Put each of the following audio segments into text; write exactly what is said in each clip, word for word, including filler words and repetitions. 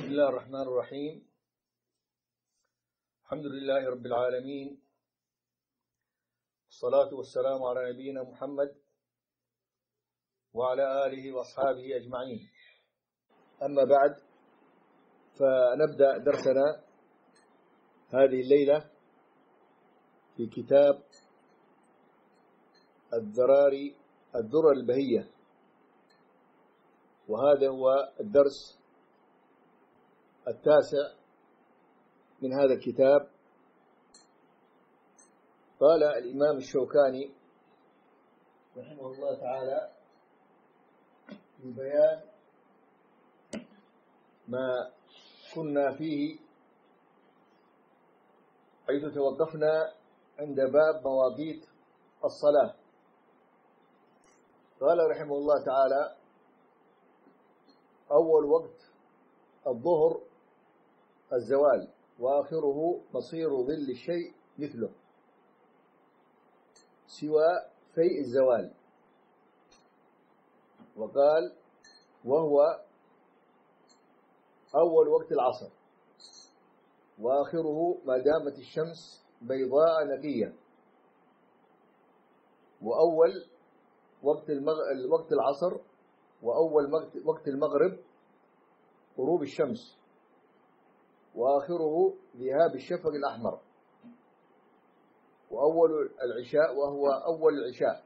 بسم الله الرحمن الرحيم. الحمد لله رب العالمين، الصلاة والسلام على نبينا محمد وعلى آله وأصحابه أجمعين. أما بعد، فنبدأ درسنا هذه الليلة في كتاب الذراري الدرر البهية، وهذا هو الدرس التاسع من هذا الكتاب. قال الإمام الشوكاني رحمه الله تعالى في بيان ما كنا فيه، حيث توقفنا عند باب مواقيت الصلاة. قال رحمه الله تعالى: أول وقت الظهر الزوال، وآخره مصير ظل الشيء مثله سوى فيء الزوال. وقال: وهو أول وقت العصر، وآخره ما دامت الشمس بيضاء نقية. وأول وقت الوقت العصر وأول وقت المغرب غروب الشمس، وآخره ذهاب الشفق الأحمر. وأول العشاء وهو أول العشاء،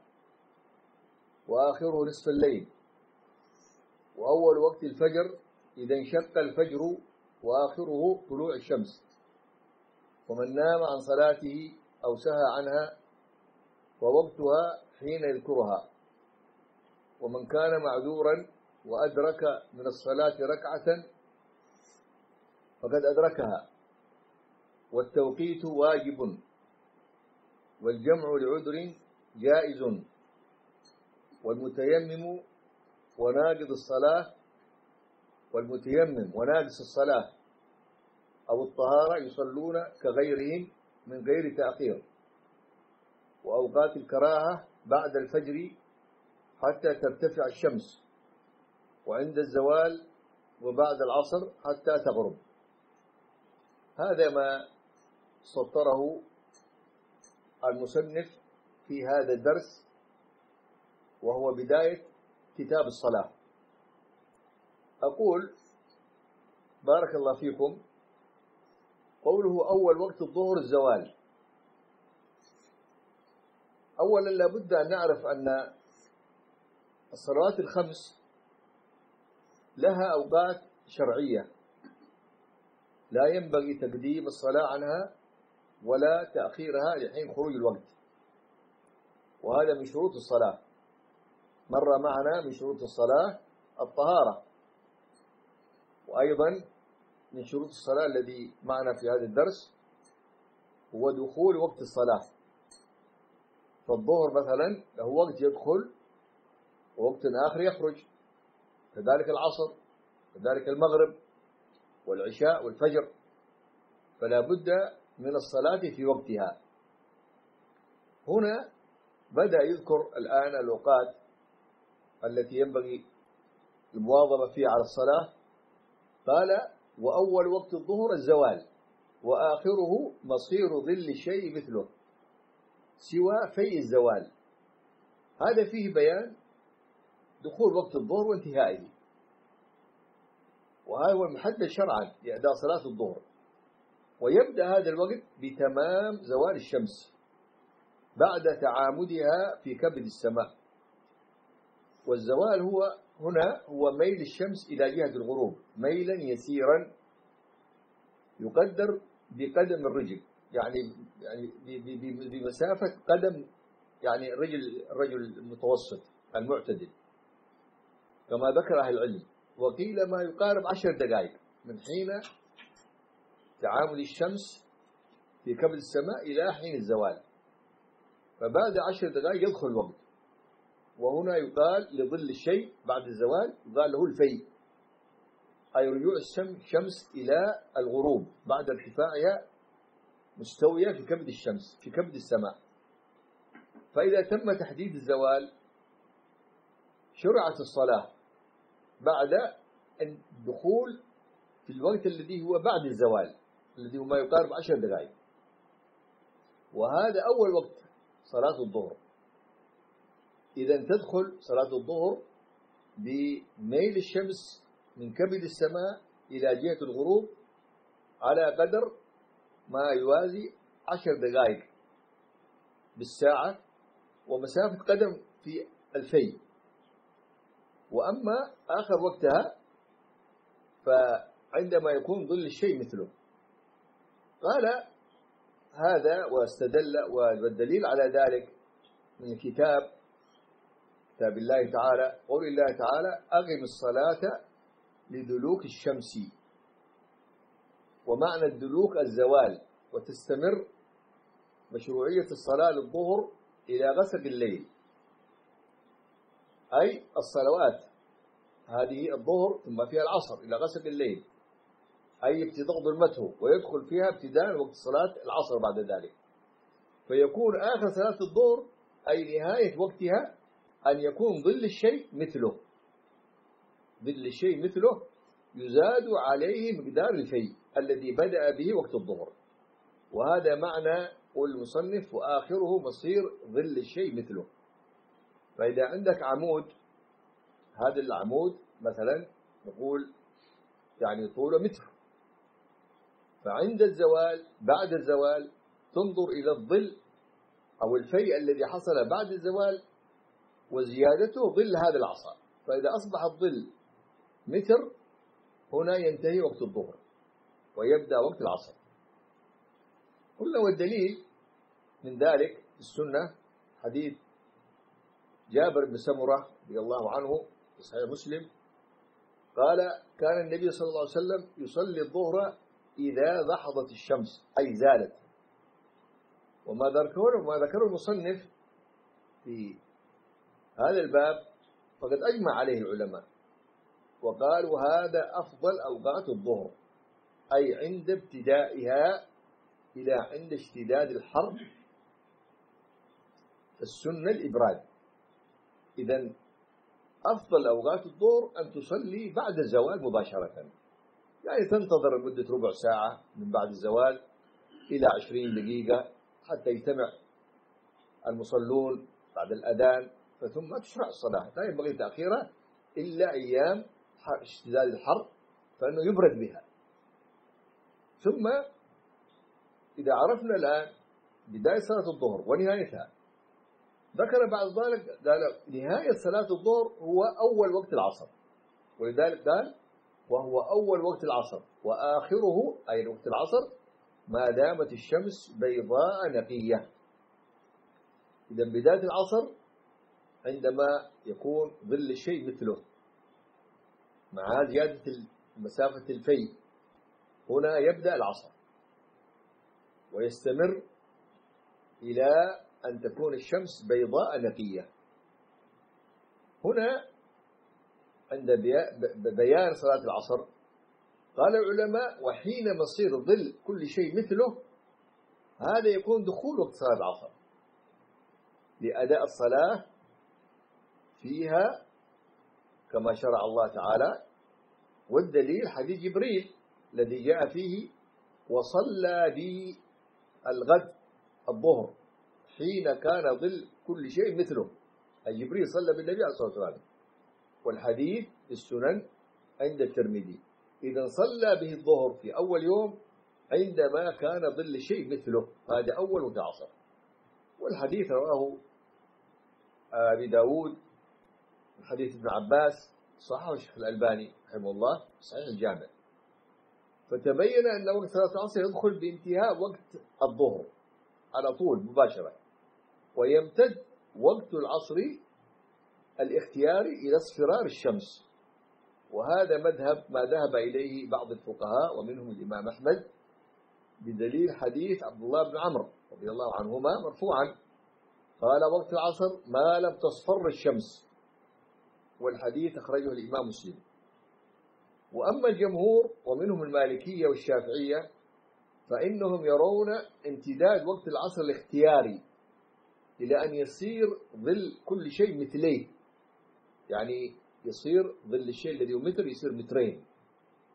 وآخره نصف الليل. وأول وقت الفجر إذا انشق الفجر، وآخره طلوع الشمس. ومن نام عن صلاته أو سهى عنها ووقتها حين يذكرها. ومن كان معذورا وأدرك من الصلاة ركعة فقد أدركها. والتوقيت واجب، والجمع لعذر جائز. والمتيمم وناقض الصلاة والمتيمم وناقص الصلاة أو الطهارة يصلون كغيرهم من غير تأخير. وأوقات الكراهة بعد الفجر حتى ترتفع الشمس، وعند الزوال وبعد العصر حتى تغرب. هذا ما سطره المصنف في هذا الدرس، وهو بداية كتاب الصلاة. أقول بارك الله فيكم، قوله أول وقت الظهر الزوال. أولا لابد أن نعرف أن الصلوات الخمس لها أوقات شرعية، لا ينبغي تقديم الصلاة عنها ولا تأخيرها لحين خروج الوقت. وهذا من شروط الصلاة، مر معنا من شروط الصلاة الطهارة. وأيضا من شروط الصلاة الذي معنا في هذا الدرس هو دخول وقت الصلاة. فالظهر مثلا له وقت يدخل ووقت آخر يخرج، كذلك العصر، كذلك المغرب والعشاء والفجر. فلا بد من الصلاة في وقتها. هنا بدأ يذكر الآن الأوقات التي ينبغي المواظبة فيها على الصلاة. قال: وأول وقت الظهر الزوال، وآخره مصير ظل الشيء مثله سوى فيء الزوال. هذا فيه بيان دخول وقت الظهر وانتهائه، وهذا هو المحدد شرعا لأداء صلاة الظهر. ويبدأ هذا الوقت بتمام زوال الشمس بعد تعامدها في كبد السماء. والزوال هو هنا هو ميل الشمس إلى جهة الغروب ميلا يسيرا يقدر بقدم الرجل، يعني يعني بمسافة قدم، يعني الرجل الرجل المتوسط المعتدل كما ذكر أهل العلم. وقيل ما يقارب عشر دقائق من حين تعامل الشمس في كبد السماء إلى حين الزوال. فبعد عشر دقائق يدخل الوقت. وهنا يقال لظل الشيء بعد الزوال يقال له الفيء، أي رجوع الشمس إلى الغروب بعد ارتفاعها مستوية في كبد الشمس في كبد السماء. فإذا تم تحديد الزوال شرعت الصلاة بعد الدخول في الوقت الذي هو بعد الزوال، الذي هو ما يقارب عشر دقائق، وهذا أول وقت صلاة الظهر. إذا تدخل صلاة الظهر بميل الشمس من كبد السماء إلى جهة الغروب على قدر ما يوازي عشر دقائق بالساعة، ومسافة قدم في الفي. وأما آخر وقتها فعندما يكون ظل الشيء مثله. قال هذا واستدل، والدليل على ذلك من الكتاب، كتاب الله تعالى، قول الله تعالى: أقم الصلاة لدلوك الشمس. ومعنى الدلوك الزوال، وتستمر مشروعية الصلاة للظهر إلى غسق الليل، أي الصلوات هذه الظهر ثم فيها العصر إلى غسق الليل، أي ابتداء ظلمته، ويدخل فيها ابتداء وقت صلاة العصر بعد ذلك. فيكون آخر صلاة الظهر أي نهاية وقتها أن يكون ظل الشيء مثله، ظل الشيء مثله يزاد عليه مقدار الفي الذي بدأ به وقت الظهر. وهذا معنى المصنف: وآخره مصير ظل الشيء مثله. فإذا عندك عمود، هذا العمود مثلا نقول يعني طوله متر، فعند الزوال بعد الزوال تنظر إلى الظل أو الفي الذي حصل بعد الزوال وزيادته ظل هذا العصا. فإذا أصبح الظل متر هنا ينتهي وقت الظهر ويبدأ وقت العصر. قلنا والدليل من ذلك السنة حديث جابر بن سمرة رضي الله عنه في صحيح مسلم قال: كان النبي صلى الله عليه وسلم يصلي الظهر إذا ضحضت الشمس، أي زالت. وما ذكره وما ذكره المصنف في هذا الباب فقد أجمع عليه العلماء، وقالوا هذا أفضل أوقات الظهر، أي عند ابتدائها إلى عند اشتداد الحر، السنة الإبراد. إذن أفضل أوقات الظهر أن تصلي بعد الزوال مباشرة، يعني تنتظر لمدة ربع ساعة من بعد الزوال إلى عشرين دقيقة حتى يجتمع المصلون بعد الأذان، ثم تشرع الصلاة. لا ينبغي تأخيرها إلا أيام اشتداد الحر فإنه يبرد بها. ثم إذا عرفنا الآن بداية صلاة الظهر ونهايتها، ذكر بعد ذلك قال نهاية صلاة الظهر هو أول وقت العصر، ولذلك قال: وهو أول وقت العصر وآخره، أي وقت العصر، ما دامت الشمس بيضاء نقية. إذا بداية العصر عندما يكون ظل الشيء مثله مع زيادة مسافة الفي، هنا يبدأ العصر ويستمر إلى أن تكون الشمس بيضاء نقية. هنا عند بيان صلاة العصر قال العلماء: وحين مصير ظل كل شيء مثله، هذا يكون دخول وقت صلاة العصر لأداء الصلاة فيها كما شرع الله تعالى. والدليل حديث جبريل الذي جاء فيه: وصلى بي الغد الظهر حين كان ظل كل شيء مثله، أي جبريل صلى بالنبي عليه الصلاة والسلام. والحديث في السنن عند الترمذي. إذا صلى به الظهر في أول يوم عندما كان ظل الشيء مثله، هذا أول وقت العصر. والحديث رواه أبي داود من حديث ابن عباس، صححه الشيخ الألباني رحمه الله صحيح الجامع. فتبين أن وقت صلاة العصر يدخل بانتهاء وقت الظهر على طول مباشرة، ويمتد وقت العصر الاختياري إلى اصفرار الشمس. وهذا مذهب ما ذهب إليه بعض الفقهاء ومنهم الإمام أحمد، بدليل حديث عبد الله بن عمرو رضي الله عنهما مرفوعا قال: وقت العصر ما لم تصفر الشمس. والحديث أخرجه الإمام مسلم. وأما الجمهور ومنهم المالكية والشافعية فإنهم يرون امتداد وقت العصر الاختياري إلى أن يصير ظل كل شيء مثليه، يعني يصير ظل الشيء الذي هو متر يصير مترين،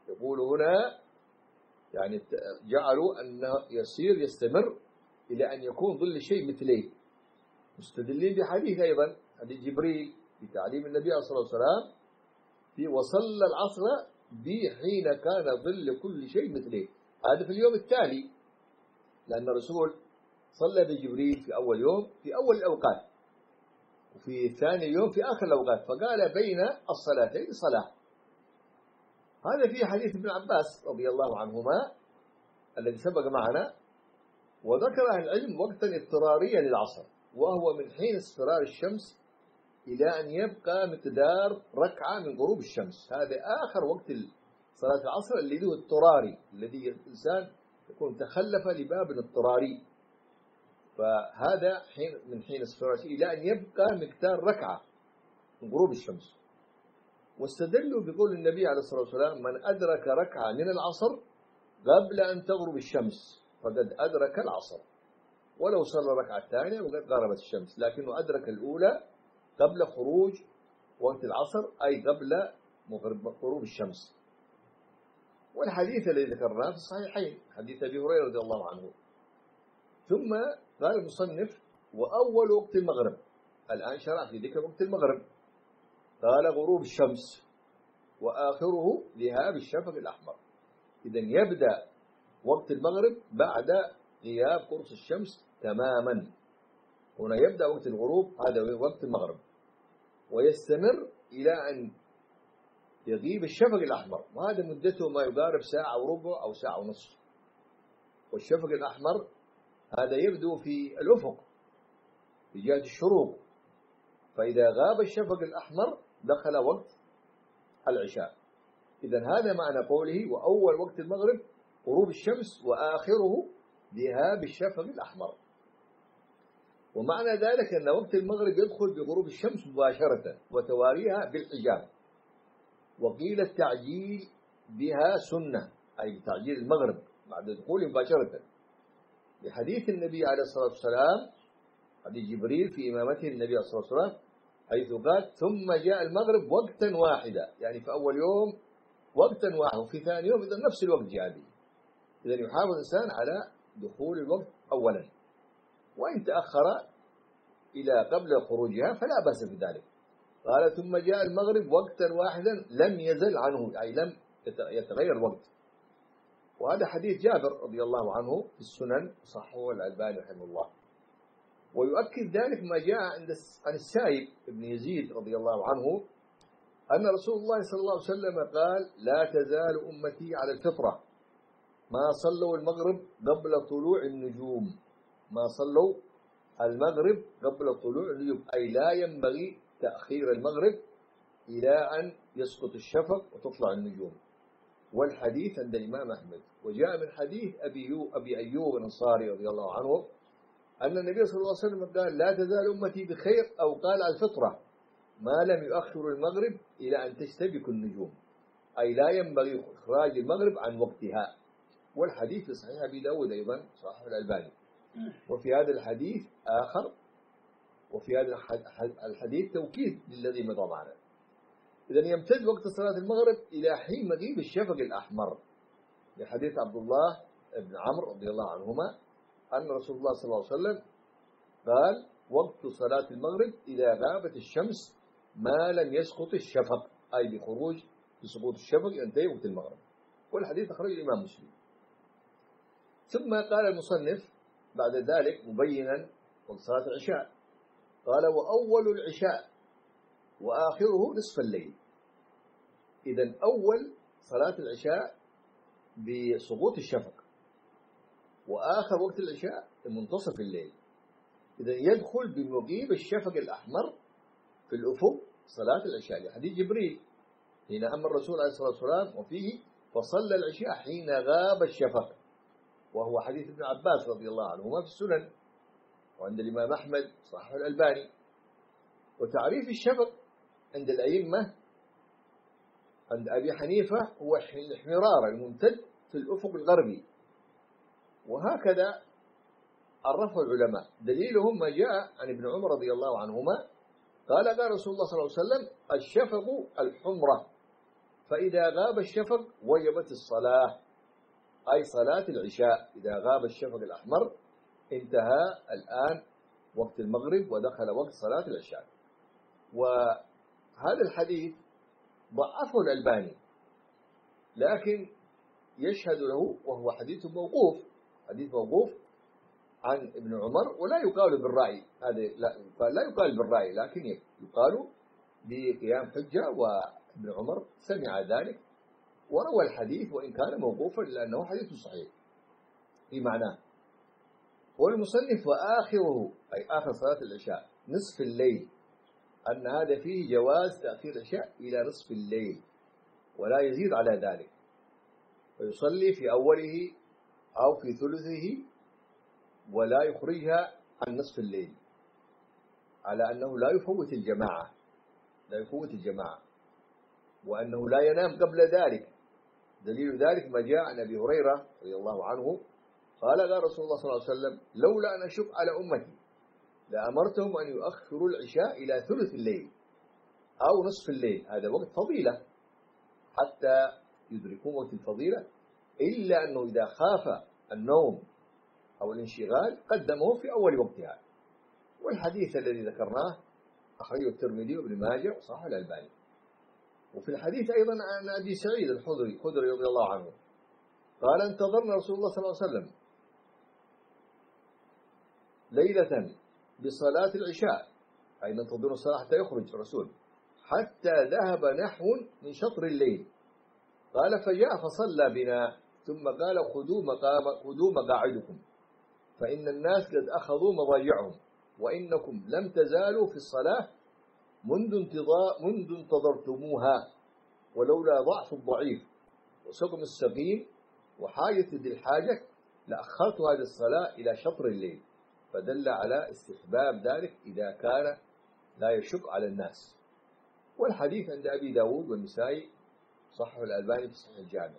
يقول هنا يعني جعلوا أنه يصير يستمر إلى أن يكون ظل شيء مثليه، مستدلين بحديث أيضا حديث جبريل في تعليم النبي صلى الله عليه وسلم في وصلى العصر بحين كان ظل كل شيء مثليه. هذا في اليوم التالي، لأن الرسول صلى بجبريل في أول يوم في أول الأوقات، وفي ثاني يوم في آخر الأوقات، فقال بين الصلاتين صلاة. هذا في حديث ابن عباس رضي الله عنهما الذي سبق معنا. وذكر أهل العلم وقتا اضطراريا للعصر، وهو من حين اصفرار الشمس إلى أن يبقى مقدار ركعة من غروب الشمس. هذا آخر وقت صلاة العصر الذي هو اضطراري، الذي الإنسان يكون تخلف لباب اضطراري، فهذا حين من حين اصفرار إلى أن يبقى مقدار ركعة من غروب الشمس. واستدلوا بقول النبي عليه الصلاة والسلام: من أدرك ركعة من العصر قبل أن تغرب الشمس فقد أدرك العصر، ولو صلى ركعة ثانية وقد غربت الشمس، لكنه أدرك الأولى قبل خروج وقت العصر، أي قبل غروب الشمس. والحديث الذي ذكرناه في الصحيحين حديث أبي هريرة رضي الله عنه. ثم قال المصنف: وأول وقت المغرب. الآن شرع في ذكر وقت المغرب، قال غروب الشمس، وآخره ذهاب الشفق الأحمر. إذن يبدأ وقت المغرب بعد غياب قرص الشمس تماما. هنا يبدأ وقت الغروب، هذا وقت المغرب، ويستمر إلى أن يغيب الشفق الأحمر، وهذا مدته ما يقارب ساعة وربع أو ساعة ونصف. والشفق الأحمر هذا يبدو في الأفق في جهة الشروق، فإذا غاب الشفق الأحمر دخل وقت العشاء. إذن هذا معنى قوله: وأول وقت المغرب غروب الشمس وآخره ذهاب الشفق الأحمر. ومعنى ذلك أن وقت المغرب يدخل بغروب الشمس مباشرة وتواريها بالحجاب. وقيل التعجيل بها سنة، أي تعجيل المغرب بعد دخوله مباشرة، لحديث النبي عليه الصلاة والسلام حديث جبريل في إمامته النبي عليه الصلاة والسلام، حيث قال: ثم جاء المغرب وقتا واحدا، يعني في أول يوم وقتا واحد، وفي ثاني يوم إذا نفس الوقت جاء به. إذا يحافظ الإنسان على دخول الوقت أولا، وإن تأخر إلى قبل خروجها فلا بأس بذلك. قال: ثم جاء المغرب وقتا واحدا لم يزل عنه، أي لم يتغير الوقت. وهذا حديث جابر رضي الله عنه في السنن، صححه الألباني رحمه الله. ويؤكد ذلك ما جاء عن السائب بن يزيد رضي الله عنه أن رسول الله صلى الله عليه وسلم قال: لا تزال أمتي على الفطرة ما صلوا المغرب قبل طلوع النجوم. ما صلوا المغرب قبل طلوع النجوم، أي لا ينبغي تأخير المغرب إلى أن يسقط الشفق وتطلع النجوم. والحديث عند الإمام أحمد. وجاء من حديث أبي, أبي أيوب الأنصاري رضي الله عنه أن النبي صلى الله عليه وسلم قال: لا تزال أمتي بخير، أو قال الفطرة، ما لم يؤخر المغرب إلى أن تشتبك النجوم، أي لا ينبغي إخراج المغرب عن وقتها. والحديث في صحيح أبي داود أيضا صحيح الألباني. وفي هذا الحديث آخر، وفي هذا الحديث توكيد للذي مضى معنا. إذن يمتد وقت صلاة المغرب إلى حين مغيب الشفق الأحمر، لحديث عبد الله بن عمرو رضي الله عنهما أن رسول الله صلى الله عليه وسلم قال: وقت صلاة المغرب إذا غابت الشمس ما لم يسقط الشفق، أي بخروج بسقوط الشفق ينتهي وقت المغرب. والحديث أخرجه الإمام مسلم. ثم قال المصنف بعد ذلك مبينا وقت صلاة العشاء، قال: وأول العشاء وآخره نصف الليل. إذن أول صلاة العشاء بسقوط الشفق، وآخر وقت العشاء منتصف الليل. إذن يدخل بمغيب الشفق الأحمر في الأفق صلاة العشاء، لحديث جبريل حين أمر الرسول عليه الصلاة والسلام وفيه: فصلى العشاء حين غاب الشفق، وهو حديث ابن عباس رضي الله عنهما في السنن، وعند الإمام أحمد صححه الألباني. وتعريف الشفق عند الأئمة عند أبي حنيفة هو الحمرار الممتد في الأفق الغربي، وهكذا عرفه العلماء. دليلهم ما جاء عن ابن عمر رضي الله عنهما قال: قال رسول الله صلى الله عليه وسلم: الشفق الحمرة فإذا غاب الشفق وجبت الصلاة، أي صلاة العشاء. إذا غاب الشفق الأحمر انتهى الآن وقت المغرب ودخل وقت صلاة العشاء. وهذا الحديث ضعفه الألباني، لكن يشهد له وهو حديث موقوف، حديث موقوف عن ابن عمر، ولا يقال بالرأي، هذا لا يقال, لا يقال بالرأي، لكن يقال بقيام حجة، وابن عمر سمع ذلك وروى الحديث وإن كان موقوفا لأنه حديث صحيح في معناه. والمصنف وآخره أي آخر صلاة العشاء نصف الليل، أن هذا فيه جواز تأخير العشاء إلى نصف الليل ولا يزيد على ذلك، ويصلي في أوله أو في ثلثه ولا يخرجها عن نصف الليل، على أنه لا يفوت الجماعة، لا يفوت الجماعة، وأنه لا ينام قبل ذلك. دليل ذلك ما جاء عن أبي هريرة رضي الله عنه قال قال رسول الله صلى الله عليه وسلم: لولا أن أشق على أمتي لأمرتهم أن يؤخروا العشاء إلى ثلث الليل أو نصف الليل، هذا وقت فضيلة حتى يدركون وقت الفضيلة، إلا أنه إذا خاف النوم أو الانشغال قدمه في أول وقتها. والحديث الذي ذكرناه أخرجه الترمذي وابن ماجه وصححه الألباني. وفي الحديث أيضا عن أبي سعيد الخدري خدري رضي الله عنه قال: انتظرنا رسول الله صلى الله عليه وسلم ليلة بصلاة العشاء، أي ننتظر الصلاة حتى يخرج الرسول، حتى ذهب نحو من شطر الليل، قال: فجاء فصلى بنا، ثم قال: خذوا مقام خذوا مقاعدكم فإن الناس قد أخذوا مضاجعهم، وإنكم لم تزالوا في الصلاة منذ انتظار منذ انتظرتموها، ولولا ضعف الضعيف وسقم السقيم وحاجة ذي الحاجة لأخرت هذه الصلاة إلى شطر الليل، فدل على استحباب ذلك إذا كان لا يشق على الناس. والحديث عند أبي داود والنسائي صححه الألباني في صحيح الجامع.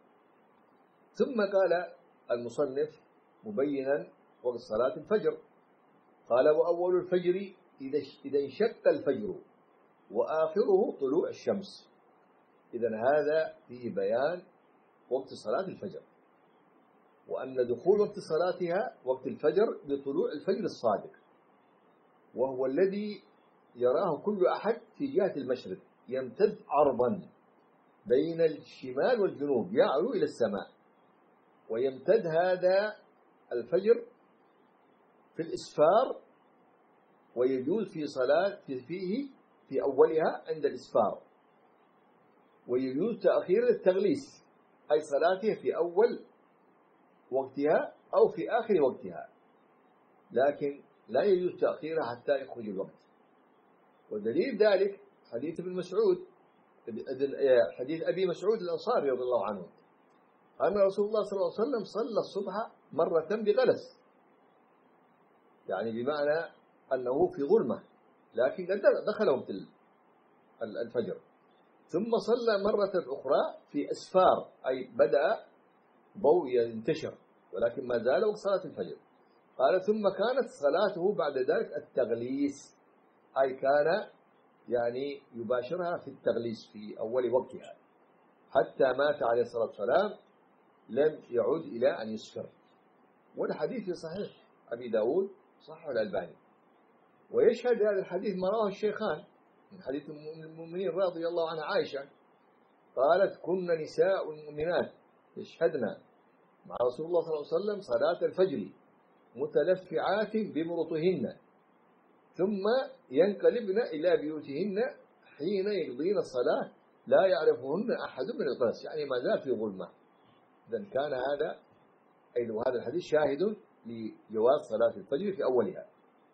ثم قال المصنف مبينا وقت صلاة الفجر، قال: وأول الفجر إذا انشق الفجر وآخره طلوع الشمس. إذن هذا فيه بيان وقت صلاة الفجر، وأن دخول وقت صلاتها وقت الفجر بطلوع الفجر الصادق، وهو الذي يراه كل أحد في جهة المشرق، يمتد عرضا بين الشمال والجنوب يعلو إلى السماء، ويمتد هذا الفجر في الإسفار، ويجوز في صلاة فيه في أولها عند الإسفار، ويجوز تأخير التغليس أي صلاته في أول وقتها أو في آخر وقتها، لكن لا يجوز تأخيرها حتى يخرج الوقت. ودليل ذلك حديث ابن مسعود حديث أبي مسعود الأنصاري رضي الله عنه أن رسول الله صلى الله عليه وسلم صلى الصبح مرة بغلس، يعني بمعنى أنه في ظلمة، لكن دخل وقت الفجر، ثم صلى مرة أخرى في أسفار، أي بدأ ضوء ينتشر ولكن ما زال وقت صلاة الفجر. قال: ثم كانت صلاته بعد ذلك التغليس، أي كان يعني يباشرها في التغليس في أول وقتها، حتى مات عليه الصلاة والسلام لم يعد إلى أن يسفر. والحديث في صحيح أبي داود صححه الألباني. ويشهد هذا الحديث ما رواه الشيخان من حديث المؤمنين رضي الله عنها عائشة قالت: كنا نساء المؤمنات يشهدنا مع رسول الله صلى الله عليه وسلم صلاة الفجر متلفعات بمرطهن، ثم ينقلبن إلى بيوتهن حين يقضين الصلاة لا يعرفهن أحد من القرس، يعني ما زال في ظلمة. إذن كان هذا أي هذا الحديث شاهد لجواز صلاة الفجر في أولها.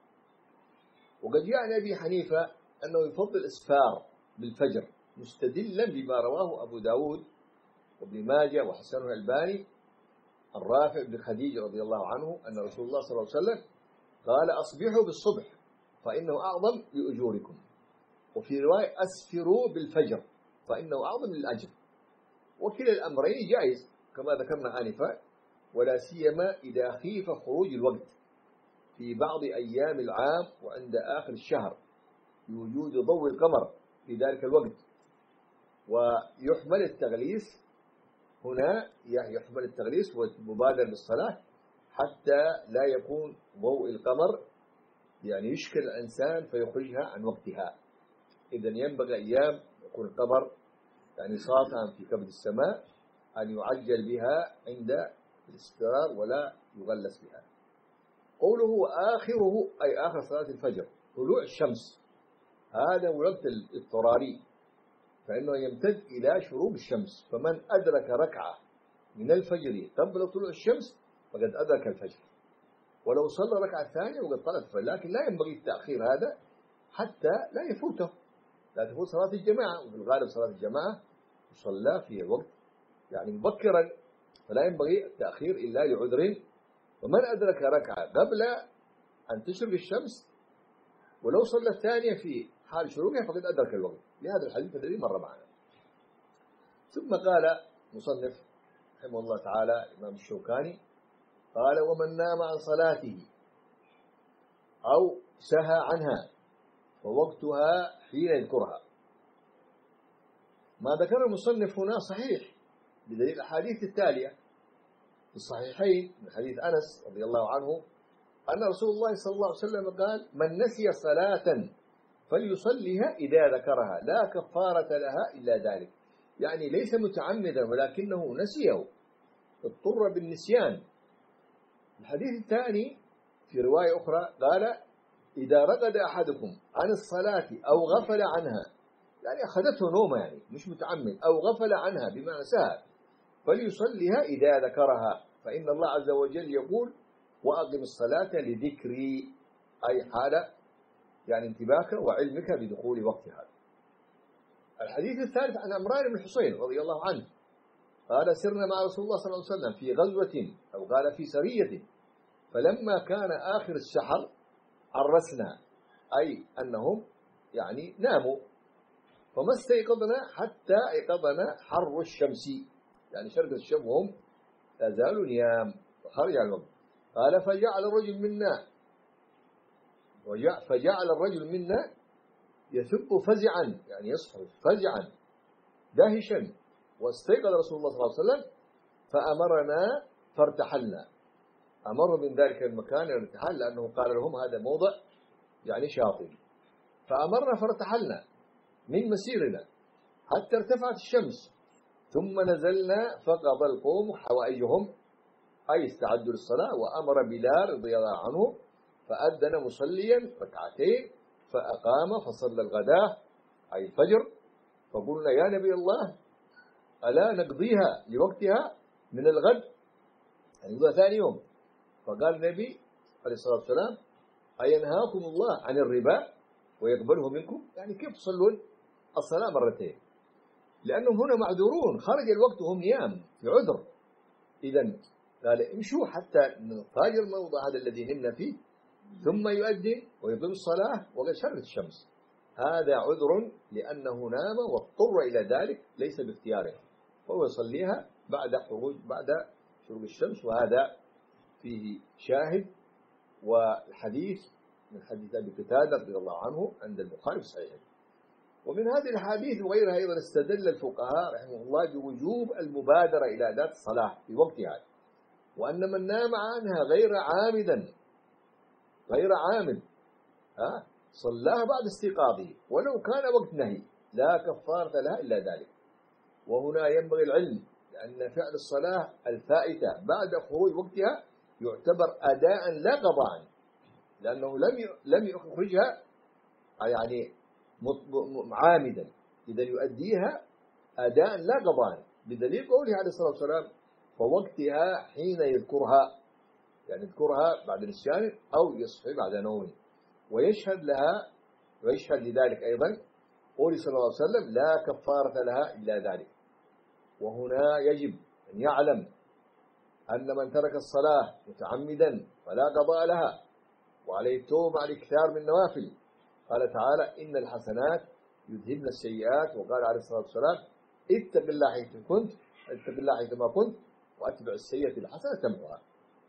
وقد جاء عن أبي حنيفة أنه يفضل إسفار بالفجر مستدلا بما رواه أبو داود وابن ماجه وحسنه الألباني الرافع بن خديج رضي الله عنه أن رسول الله صلى الله عليه وسلم قال: أصبحوا بالصبح فإنه أعظم لأجوركم، وفي رواية: أسفروا بالفجر فإنه أعظم للأجر. وكلا الأمرين جائز كما ذكرنا آنفا، ولا سيما إذا خيف خروج الوقت في بعض أيام العام وعند آخر الشهر بوجود ضوء القمر في ذلك الوقت، ويحمل التغليس هنا، يحمل التغليس والمبادرة بالصلاة حتى لا يكون ضوء القمر يعني يشكل الإنسان فيخرجها عن وقتها. إذن ينبغي أيام يكون القمر يعني ساطعا في كبد السماء أن يعجل بها عند الاستقرار ولا يغلس بها. قوله آخره أي آخر صلاة الفجر طلوع الشمس، هذا وقت الاضطراري فإنه يمتد إلى شروق الشمس، فمن أدرك ركعة من الفجر قبل طلوع الشمس فقد أدرك الفجر، ولو صلى ركعة ثانية وقد طلعت الفجر. لكن لا ينبغي التأخير هذا حتى لا يفوته، لا تفوت صلاة الجماعة، وفي الغالب صلاة الجماعة تصلى في وقت يعني مبكرا، فلا ينبغي التأخير إلا لعذر. ومن أدرك ركعة قبل أن تشرق الشمس ولو صلى الثانية في حال شروقها فقد أدرك الوقت، لهذا الحديث الذي مر معنا. ثم قال مصنف رحمه الله تعالى الإمام الشوكاني قال: ومن نام عن صلاته أو سهى عنها فوقتها حين يذكرها. ما ذكر المصنف هنا صحيح بدليل الأحاديث التالية في الصحيحين من حديث أنس رضي الله عنه أن رسول الله صلى الله عليه وسلم قال: من نسي صلاة فليصليها إذا ذكرها لا كفارة لها إلا ذلك. يعني ليس متعمدا ولكنه نسيه، اضطر بالنسيان. الحديث الثاني في رواية أخرى قال: إذا رقد أحدكم عن الصلاة أو غفل عنها، يعني أخذته نومة يعني مش متعمد، أو غفل عنها بمعنى سهى، فليصليها إذا ذكرها، فإن الله عز وجل يقول: وأقم الصلاة لذكري، أي حال يعني انتباهك وعلمك بدخول وقتها. الحديث الثالث عن عمران بن حصين رضي الله عنه قال: سرنا مع رسول الله صلى الله عليه وسلم في غزوة أو قال في سرية، فلما كان آخر السحر عرسنا، أي أنهم يعني ناموا، فما استيقظنا حتى ايقظنا حر الشمس، يعني شرق الشمس وهم لا زالوا نيام، فخرج على الوقت. قال: فجعل الرجل منا فجعل الرجل منا يثب فزعا، يعني يصحو فزعا دهشا، واستيقظ رسول الله صلى الله عليه وسلم فأمرنا فارتحلنا، أمر من ذلك المكان الارتحال لأنه قال لهم هذا موضع يعني شاطئ، فأمرنا فارتحلنا من مسيرنا حتى ارتفعت الشمس، ثم نزلنا فقضى القوم حوائجهم، أي استعدوا للصلاة، وأمر بلال رضي الله عنه فأذن مصليا ركعتين فأقام فصلى الغداء أي الفجر. فقلنا: يا نبي الله ألا نقضيها لوقتها من الغد، يعني نقضيها ثاني يوم؟ فقال النبي عليه الصلاة والسلام: أينهاكم الله عن الربا ويقبله منكم؟ يعني كيف تصلون الصلاة مرتين؟ لأنهم هنا معذورون، خرج الوقت وهم نيام في عذر. إذن قال: امشوا حتى نفاجر الموضع هذا الذي نمنا فيه، ثم يؤذن ويقيم الصلاة وقد شرقت الشمس. هذا عذر لأنه نام واضطر إلى ذلك ليس باختياره، فهو يصليها بعد خروج بعد شروق الشمس. وهذا فيه شاهد، والحديث من حديث أبي قتادة رضي الله عنه عند البخاري في صحيحه. ومن هذه الحديث وغيرها أيضا استدل الفقهاء رحمه الله بوجوب المبادرة إلى أداء الصلاة في وقتها، وأن من نام عنها غير عامدا غير عامد ها صلاها بعد استيقاظه ولو كان وقت نهي لا كفارة لها إلا ذلك. وهنا ينبغي العلم لأن فعل الصلاة الفائتة بعد خروج وقتها يعتبر أداء لا قضاء، لأنه لم لم يخرجها يعني عامدا، إذا يؤديها أداء لا قضاء، بدليل قوله عليه الصلاة والسلام: فوقتها حين يذكرها، يعني يذكرها بعد نسيان أو يصحي بعد نوم. ويشهد لها ويشهد لذلك أيضا قوله صلى الله عليه وسلم: لا كفارة لها إلا ذلك. وهنا يجب أن يعلم أن من ترك الصلاة متعمدا فلا قضاء لها، وعليه التوبة على الإكثار من النوافل. قال تعالى: إن الحسنات يذهبن السيئات، وقال عليه الصلاة والسلام: اتق الله حيث كنت اتق الله حيثما كنت وأتبع السيئة الحسنة تمحها.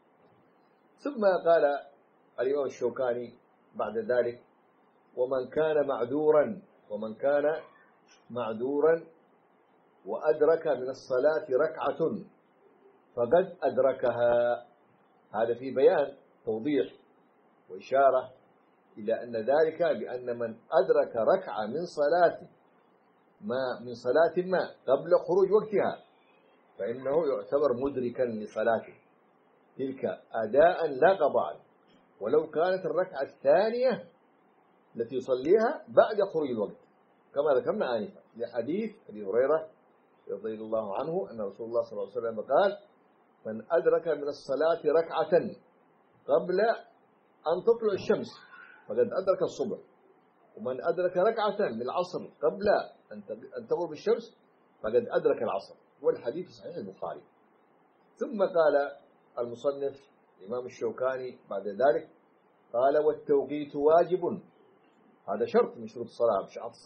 ثم قال الإمام الشوكاني بعد ذلك: ومن كان معذورا ومن كان معذورا وأدرك من الصلاة ركعة فقد أدركها. هذا في بيان توضيح وإشارة إلى أن ذلك بأن من أدرك ركعة من صلاة ما من صلاة ما قبل خروج وقتها فإنه يعتبر مدركا لصلاته تلك أداء لا قضاء، ولو كانت الركعة الثانية التي يصليها بعد خروج الوقت، كما ذكرنا آنفا لحديث أبي هريرة رضي الله عنه أن رسول الله صلى الله عليه وسلم قال: من أدرك من الصلاة ركعة قبل أن تطلع الشمس فقد أدرك الصبح، ومن أدرك ركعة من العصر قبل أن تغرب الشمس فقد أدرك العصر. والحديث صحيح البخاري. ثم قال المصنف الإمام الشوكاني بعد ذلك قال: والتوقيت واجب. هذا شرط من شروط الصلاة،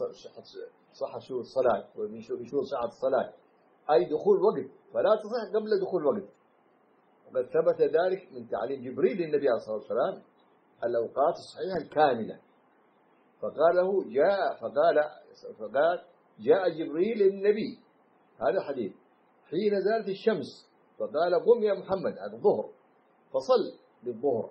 صحة شروط الصلاة ومن شروط صحة الصلاة أي دخول وقت، فلا تصح قبل دخول الوقت. وقد ثبت ذلك من تعليم جبريل للنبي عليه الصلاة والسلام الأوقات الصحيحة الكاملة، فقال له جاء فقال فقال جاء جبريل للنبي، هذا حديث، حين زالت الشمس فقال: قم يا محمد، هذا الظهر، فصل بالظهر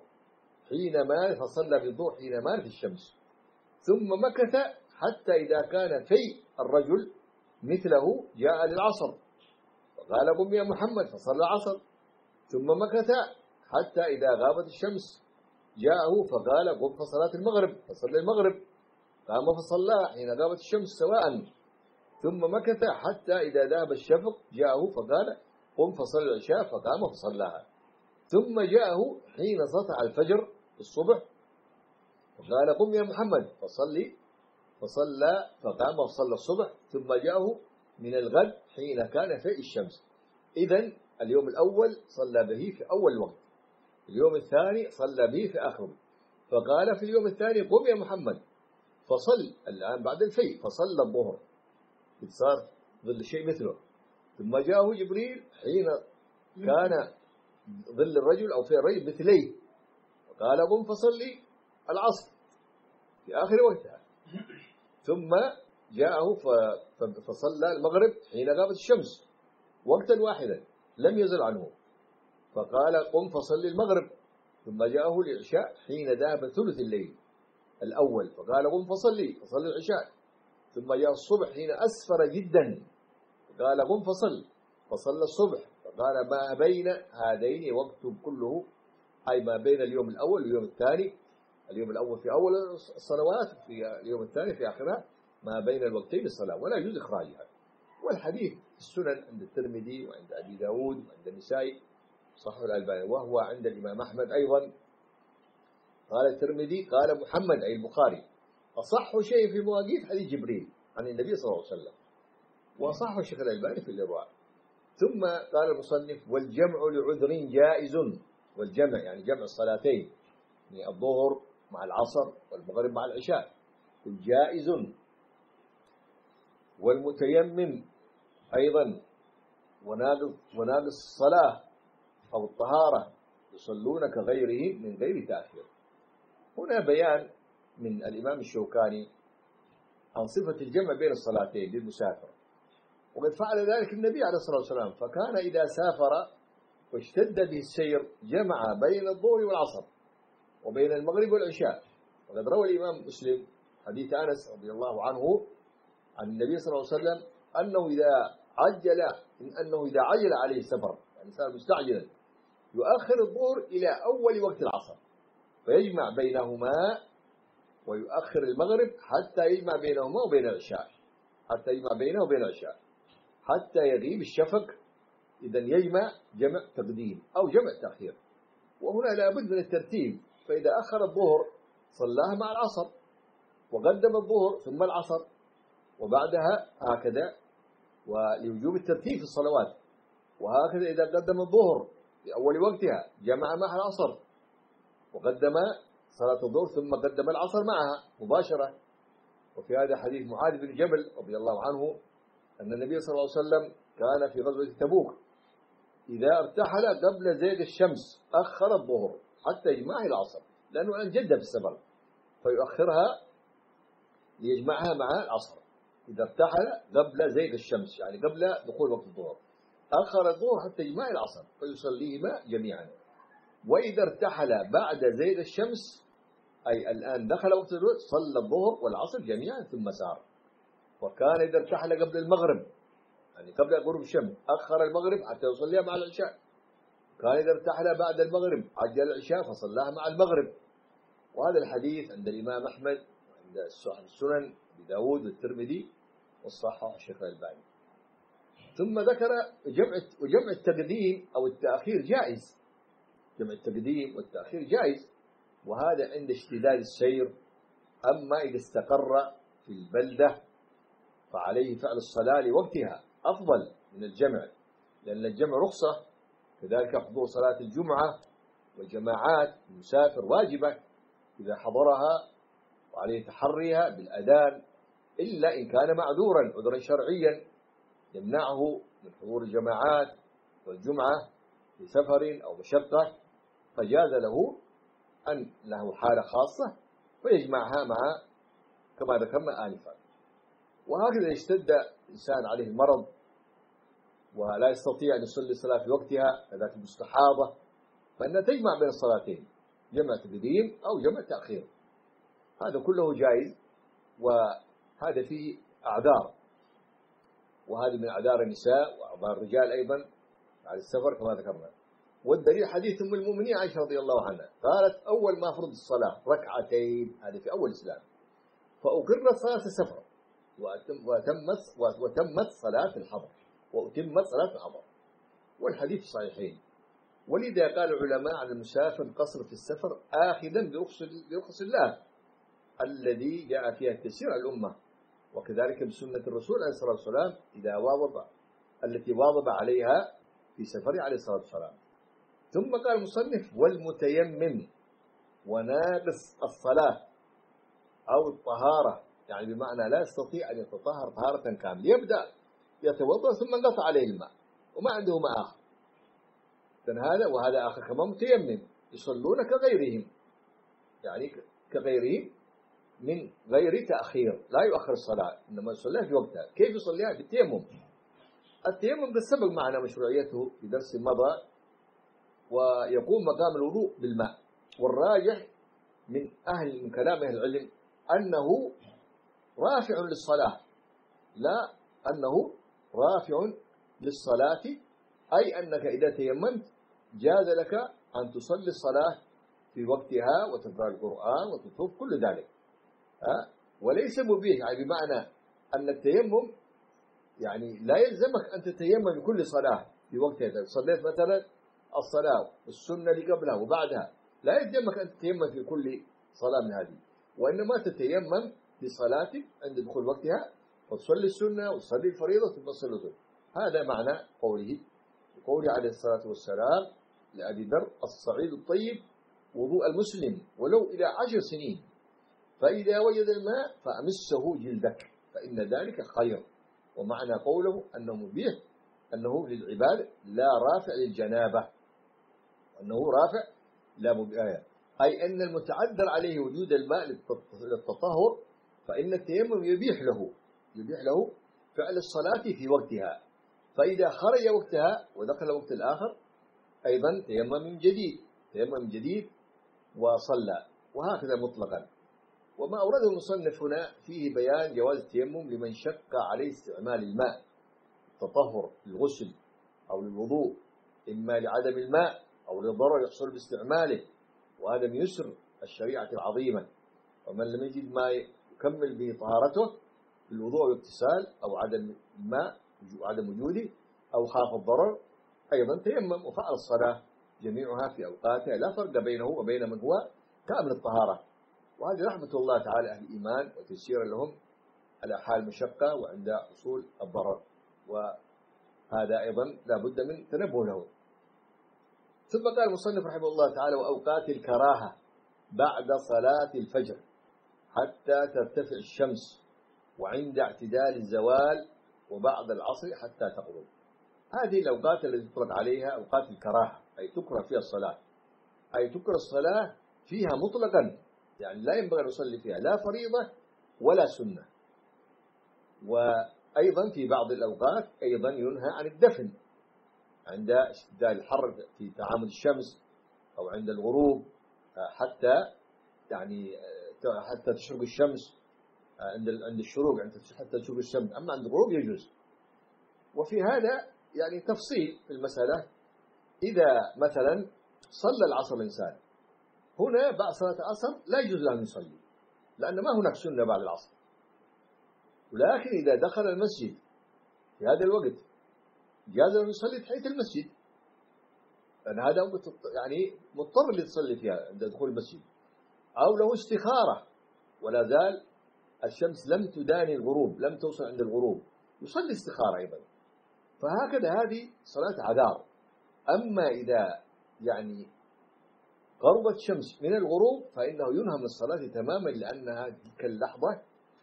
حينما فصلى بالظهر حين مالت الشمس، ثم مكث حتى إذا كان في الرجل مثله جاء للعصر فقال: قم يا محمد، فصلى العصر، ثم مكث حتى إذا غابت الشمس جاءه فقال: قم فصلاة المغرب، فصلى المغرب، قام فصلى حين غابت الشمس سواء، ثم مكث حتى إذا ذهب الشفق جاءه فقال: قم فصلى العشاء، فقام فصلاها، ثم جاءه حين سطع الفجر الصبح فقال: قم يا محمد فصلي، فصلى فقام وصلى الصبح، ثم جاءه من الغد حين كان في الشمس. إذن اليوم الأول صلى به في أول وقت، اليوم الثاني صلى به في آخر، فقال في اليوم الثاني: قم يا محمد فصل الآن بعد الفي، فصلى الظهر، صار ظل شيء مثله، ثم جاءه جبريل حين كان ظل الرجل أو في الرجل مثليه فقال: قم فصلي العصر في آخر وقتها، ثم جاءه فصلى المغرب حين غابت الشمس وقتا واحدا لم يزل عنه، فقال: قم فصلي المغرب، ثم جاءه العشاء حين ذهب ثلث الليل الأول فقال: قم فصلي، فصلي العشاء، ثم جاء الصبح حين أسفر جدا فقال: قم فصل، فصلى الصبح، فقال: ما بين هذين وقت كله، أي ما بين اليوم الأول واليوم الثاني، اليوم الأول في أول الصلوات في اليوم الثاني في آخرها، ما بين الوقتين الصلاة، ولا يجوز إخراجها. والحديث السنن عند الترمذي وعند أبي داود وعند النسائي صحيح الألباني، وهو عند الإمام أحمد أيضا. قال الترمذي قال محمد أي البخاري: أصح شيء في مواقيت حديث جبريل عن النبي صلى الله عليه وسلم، وصح الشيخ الألباني في الإرواء. ثم قال المصنف: والجمع لعذر جائز. والجمع يعني جمع الصلاتين، يعني الظهر مع العصر والمغرب مع العشاء، جائز. والمتيمم أيضا وناقض وناقض الصلاة أو الطهارة يصلون كغيرهم من غير تأخير. هنا بيان من الإمام الشوكاني عن صفة الجمع بين الصلاتين للمسافر، وقد فعل ذلك النبي عليه الصلاة والسلام، فكان إذا سافر واشتد به السير جمع بين الظهر والعصر وبين المغرب والعشاء. وقد روى الإمام مسلم حديث أنس رضي الله عنه عن النبي صلى الله عليه وسلم أنه إذا عجل إن أنه إذا عجل عليه السفر، يعني صار مستعجلا، يؤخر الظهر إلى أول وقت العصر فيجمع بينهما، ويؤخر المغرب حتى يجمع بينهما وبين العشاء، حتى يجمع بينه وبين العشاء حتى يغيب الشفق، إذا يجمع جمع تقديم أو جمع تأخير. وهنا لابد من الترتيب، فإذا أخر الظهر صلاها مع العصر، وقدم الظهر ثم العصر، وبعدها هكذا، ولوجوب الترتيب في الصلوات. وهكذا إذا قدم الظهر في أول وقتها جمع مع العصر، وقدم صلاة الظهر ثم قدم العصر معها مباشرة. وفي هذا حديث معاذ بن جبل رضي الله عنه أن النبي صلى الله عليه وسلم كان في غزوة تبوك إذا ارتحل قبل زيغ الشمس أخر الظهر حتى يجمعها العصر، لأنه عن جدة في السفر، فيؤخرها ليجمعها مع العصر. إذا ارتحل قبل زيغ الشمس، يعني قبل دخول وقت الظهر، أخر الظهر حتى إجماع العصر فيصليهما جميعا. وإذا ارتحل بعد زيغ الشمس، أي الآن دخل وقت الظهر، صلى الظهر والعصر جميعا ثم سار. وكان إذا ارتحل قبل المغرب، يعني قبل غروب الشمس، أخر المغرب حتى يصليها مع العشاء. كان إذا ارتحل بعد المغرب عجل العشاء فصلاها مع المغرب. وهذا الحديث عند الإمام أحمد وعند السنن بداود والترمذي والصحاح الشيخ الألباني. ثم ذكر جمع وجمع التقديم أو التأخير جائز. جمع التقديم والتأخير جائز، وهذا عند اشتداد السير. أما إذا استقر في البلدة فعليه فعل الصلاة لوقتها أفضل من الجمع، لأن الجمع رخصة. كذلك حضور صلاة الجمعة والجماعات المسافر واجبة إذا حضرها، وعليه تحريها بالأذان، إلا إن كان معذورا عذرا شرعيا يمنعه من حضور الجماعات والجمعة في سفر أو مشقة، فجاز له أن له حالة خاصة ويجمعها مع كما ذكرنا آنفا. وهكذا اشتد إنسان عليه المرض ولا يستطيع أن يصلي الصلاة في وقتها، كذلك المستحاضة، فإنها تجمع بين الصلاتين، جمع تقديم أو جمع تأخير. هذا كله جائز، وهذا فيه أعذار، وهذه من أعذار النساء وأعذار الرجال أيضا على السفر كما ذكرنا. والدليل حديث أم المؤمنين عائشة رضي الله عنها قالت: أول ما فرض الصلاة ركعتين، هذه في أول الإسلام، فأقرت صلاة السفر وتمت وتمت صلاة الحضر وأتمت صلاة الحضر، والحديث صحيحين. ولذا قال العلماء عن المسافر قصر في السفر آخذا برخص الله الذي جاء فيها التيسير على الأمة، وكذلك بسنة الرسول عليه الصلاة والسلام إذا واظب التي واظب عليها في سفره عليه الصلاة والسلام. ثم قال المصنف: والمتيمم وناقص الصلاة أو الطهارة، يعني بمعنى لا يستطيع أن يتطهر طهارة كاملة، يبدأ يتوضأ ثم انقطع عليه الماء وما عنده ماء آخر، هذا وهذا آخر كمان متيمم، يصلون كغيرهم، يعني كغيرهم من غير تأخير، لا يؤخر الصلاة إنما يصليها في وقتها. كيف يصليها؟ بالتيمم. التيمم قد سبق معنا مشروعيته في درس مضى، ويقوم مقام الوضوء بالماء. والراجح من أهل من كلام أهل العلم أنه رافع للصلاة، لا أنه رافع للصلاة، أي أنك إذا تيممت جاز لك أن تصلي الصلاة في وقتها وتقرأ القرآن وتطوف كل ذلك، ها؟ وليس مبيح، يعني بمعنى أن التيمم يعني لا يلزمك أن تتيمم بكل صلاة في وقتها. إذا صليت مثلا الصلاة السنة اللي قبلها وبعدها لا يلزمك أن تتيمم في كل صلاة من هذه، وإنما تتيمم في صلاتك عند دخول وقتها وتصلي السنة وتصلي الفريضة ثم تصلي الظهر. هذا معنى قوله وقوله عليه الصلاة والسلام لأبي ذر: الصعيد الطيب وضوء المسلم ولو إلى عشر سنين، فإذا وجد الماء فأمسه جلدك فإن ذلك خير. ومعنى قوله أنه مبيح أنه للعباد لا رافع للجنابة، أنه رافع لا مبيح، أي أن المتعذر عليه وجود الماء للتطهر فإن التيمم يبيح له يبيح له فعل الصلاة في وقتها، فإذا خرج وقتها ودخل وقت الآخر أيضا تيمم من جديد تيمم جديد وصلى، وهكذا مطلقا. وما أورده المصنف هنا فيه بيان جواز التيمم لمن شق عليه استعمال الماء، التطهر للغسل أو للوضوء، إما لعدم الماء أو للضرر يحصل باستعماله، وهذا من يسر الشريعة العظيمة. ومن لم يجد ما يكمل به طهارته في الوضوء والاغتسال أو عدم الماء عدم وجوده أو خاف الضرر أيضا تيمم وفعل الصلاة جميعها في أوقاتها، لا فرق بينه وبين من هو كامل الطهارة. وهذه رحمة الله تعالى أهل الإيمان وتيسيرا لهم على حال المشقة وعند حصول الضرر، وهذا أيضا لا بد من تنبه له. ثم قال المصنف رحمه الله تعالى: وأوقات الكراهة بعد صلاة الفجر حتى ترتفع الشمس، وعند اعتدال الزوال، وبعد العصر حتى تغرب. هذه الأوقات التي تطلق عليها أوقات الكراهة، أي تكره فيها الصلاة، أي تكره الصلاة فيها مطلقا، يعني لا ينبغي أن يصلي فيها لا فريضة ولا سنة، وأيضا في بعض الأوقات أيضا ينهى عن الدفن عند اشتداد الحر في تعامد الشمس أو عند الغروب، حتى يعني حتى تشرق الشمس عند عند الشروق، حتى تشرق الشمس. أما عند الغروب يجوز. وفي هذا يعني تفصيل في المسألة. إذا مثلا صلى العصر الإنسان هنا بعد صلاة العصر لا يجوز له أن يصلي، لأن ما هناك سنة بعد العصر. ولكن إذا دخل المسجد في هذا الوقت جاز له يصلي تحية المسجد، لأن هذا يعني مضطر لتصلي فيها عند دخول المسجد. أو له استخارة ولا زال الشمس لم تداني الغروب، لم توصل عند الغروب، يصلي استخارة أيضا. فهكذا هذه صلاة عذار. أما إذا يعني غربت الشمس من الغروب فإنه ينهى من الصلاة تماما، لأنها تلك اللحظة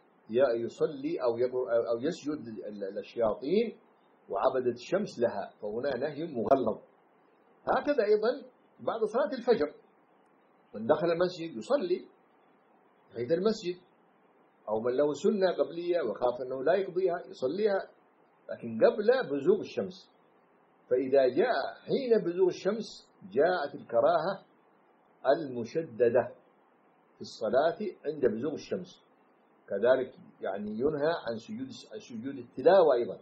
يصلي أو أو يسجد للشياطين وعبدة الشمس لها، فهنا نهي مغلظ. هكذا أيضا بعد صلاة الفجر من دخل المسجد يصلي تحية المسجد، أو من له سنة قبلية وخاف أنه لا يقضيها يصليها، لكن قبل بزوغ الشمس. فإذا جاء حين بزوغ الشمس جاءت الكراهة المشددة في الصلاة عند بزوغ الشمس. كذلك يعني ينهى عن سجود عن سجود التلاوة أيضا،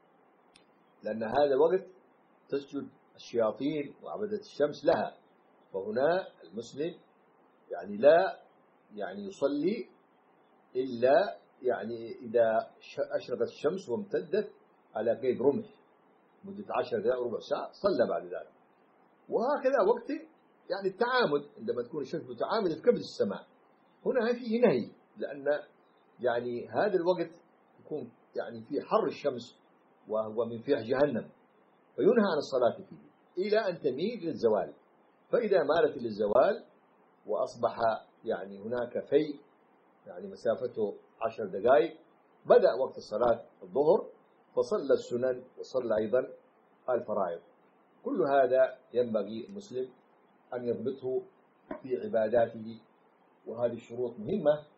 لأن هذا وقت تسجد الشياطين وعبدة الشمس لها. فهنا المسلم يعني لا يعني يصلي إلا يعني إذا أشرقت الشمس وامتدت على كيد رمح مدة عشر دقائق ربع ساعة صلى بعد ذلك. وهكذا وقت يعني التعامد عندما تكون الشمس متعامدة قبل السماء، هنا فيه نهي، لأن يعني هذا الوقت يكون يعني في حر الشمس وهو من فيح جهنم، فينهى عن الصلاة فيه إلى أن تميل للزوال. فإذا مالت للزوال وأصبح يعني هناك في يعني مسافته عشر دقائق بدأ وقت الصلاة الظهر، فصلى السنن وصلى أيضا الفرائض. كل هذا ينبغي المسلم أن يضبطه في عباداته، وهذه الشروط مهمة